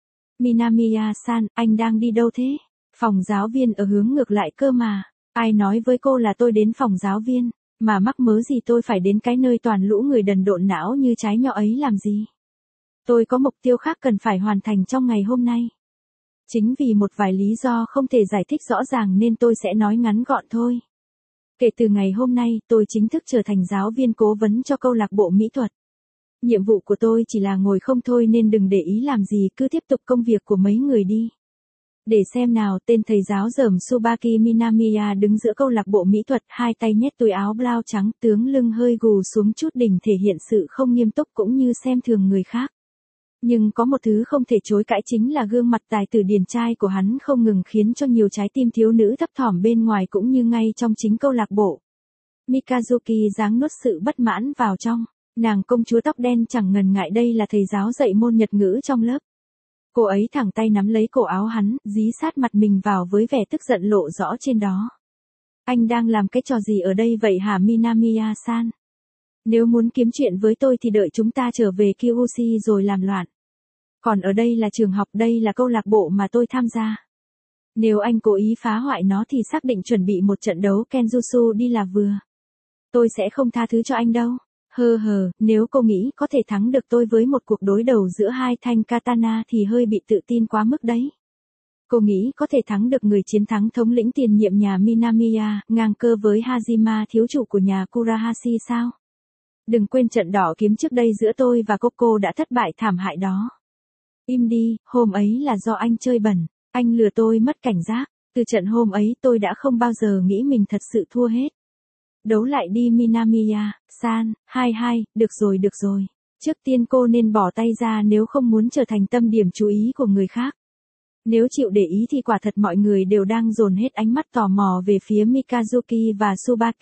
Minamiya-san, anh đang đi đâu thế? Phòng giáo viên ở hướng ngược lại cơ mà. Ai nói với cô là tôi đến phòng giáo viên, mà mắc mớ gì tôi phải đến cái nơi toàn lũ người đần độn não như trái nho ấy làm gì? Tôi có mục tiêu khác cần phải hoàn thành trong ngày hôm nay. Chính vì một vài lý do không thể giải thích rõ ràng nên tôi sẽ nói ngắn gọn thôi. Kể từ ngày hôm nay, tôi chính thức trở thành giáo viên cố vấn cho câu lạc bộ mỹ thuật. Nhiệm vụ của tôi chỉ là ngồi không thôi nên đừng để ý làm gì, cứ tiếp tục công việc của mấy người đi. Để xem nào, tên thầy giáo dởm Tsubaki Minamiya đứng giữa câu lạc bộ mỹ thuật, hai tay nhét túi áo blau trắng, tướng lưng hơi gù xuống chút đỉnh thể hiện sự không nghiêm túc cũng như xem thường người khác. Nhưng có một thứ không thể chối cãi chính là gương mặt tài tử điển trai của hắn không ngừng khiến cho nhiều trái tim thiếu nữ thấp thỏm bên ngoài cũng như ngay trong chính câu lạc bộ. Mikazuki giáng nuốt sự bất mãn vào trong, nàng công chúa tóc đen chẳng ngần ngại đây là thầy giáo dạy môn Nhật ngữ trong lớp. Cô ấy thẳng tay nắm lấy cổ áo hắn, dí sát mặt mình vào với vẻ tức giận lộ rõ trên đó. Anh đang làm cái trò gì ở đây vậy hả Minamiya-san? Nếu muốn kiếm chuyện với tôi thì đợi chúng ta trở về Kyushu rồi làm loạn. Còn ở đây là trường học, đây là câu lạc bộ mà tôi tham gia. Nếu anh cố ý phá hoại nó thì xác định chuẩn bị một trận đấu Kenjutsu đi là vừa. Tôi sẽ không tha thứ cho anh đâu. Hơ hờ, nếu cô nghĩ có thể thắng được tôi với một cuộc đối đầu giữa hai thanh katana thì hơi bị tự tin quá mức đấy. Cô nghĩ có thể thắng được người chiến thắng thống lĩnh tiền nhiệm nhà Minamiya, ngang cơ với Hajima thiếu chủ của nhà Kurahashi sao? Đừng quên trận đỏ kiếm trước đây giữa tôi và Coco đã thất bại thảm hại đó. Im đi, hôm ấy là do anh chơi bẩn, anh lừa tôi mất cảnh giác. Từ trận hôm ấy tôi đã không bao giờ nghĩ mình thật sự thua hết. Đấu lại đi Minamiya-san, hai hai, được rồi được rồi. Trước tiên cô nên bỏ tay ra nếu không muốn trở thành tâm điểm chú ý của người khác. Nếu chịu để ý thì quả thật mọi người đều đang dồn hết ánh mắt tò mò về phía Mikazuki và Tsubaki.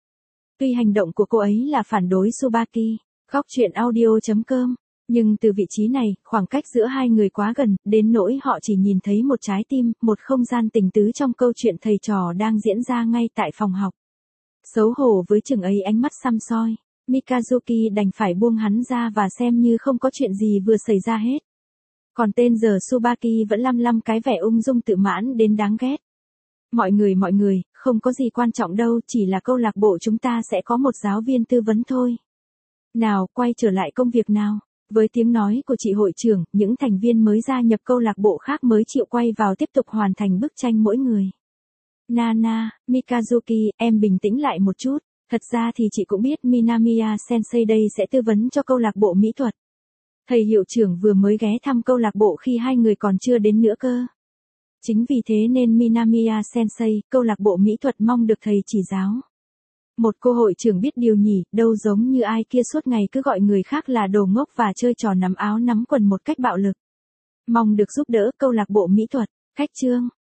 Tuy hành động của cô ấy là phản đối Tsubaki, góc truyện audio chấm com, nhưng từ vị trí này, khoảng cách giữa hai người quá gần, đến nỗi họ chỉ nhìn thấy một trái tim, một không gian tình tứ trong câu chuyện thầy trò đang diễn ra ngay tại phòng học. Xấu hổ với chừng ấy ánh mắt săm soi, Mikazuki đành phải buông hắn ra và xem như không có chuyện gì vừa xảy ra hết. Còn tên giờ Tsubaki vẫn lăm lăm cái vẻ ung dung tự mãn đến đáng ghét. Mọi người mọi người, không có gì quan trọng đâu, chỉ là câu lạc bộ chúng ta sẽ có một giáo viên tư vấn thôi. Nào, quay trở lại công việc nào. Với tiếng nói của chị hội trưởng, những thành viên mới gia nhập câu lạc bộ khác mới chịu quay vào tiếp tục hoàn thành bức tranh mỗi người. Nana, Mikazuki, em bình tĩnh lại một chút. Thật ra thì chị cũng biết Minamiya Sensei đây sẽ tư vấn cho câu lạc bộ mỹ thuật. Thầy hiệu trưởng vừa mới ghé thăm câu lạc bộ khi hai người còn chưa đến nữa cơ. Chính vì thế nên Minamiya Sensei, câu lạc bộ mỹ thuật mong được thầy chỉ giáo. Một cô hội trưởng biết điều nhỉ, đâu giống như ai kia suốt ngày cứ gọi người khác là đồ ngốc và chơi trò nắm áo nắm quần một cách bạo lực. Mong được giúp đỡ câu lạc bộ mỹ thuật, khách trương.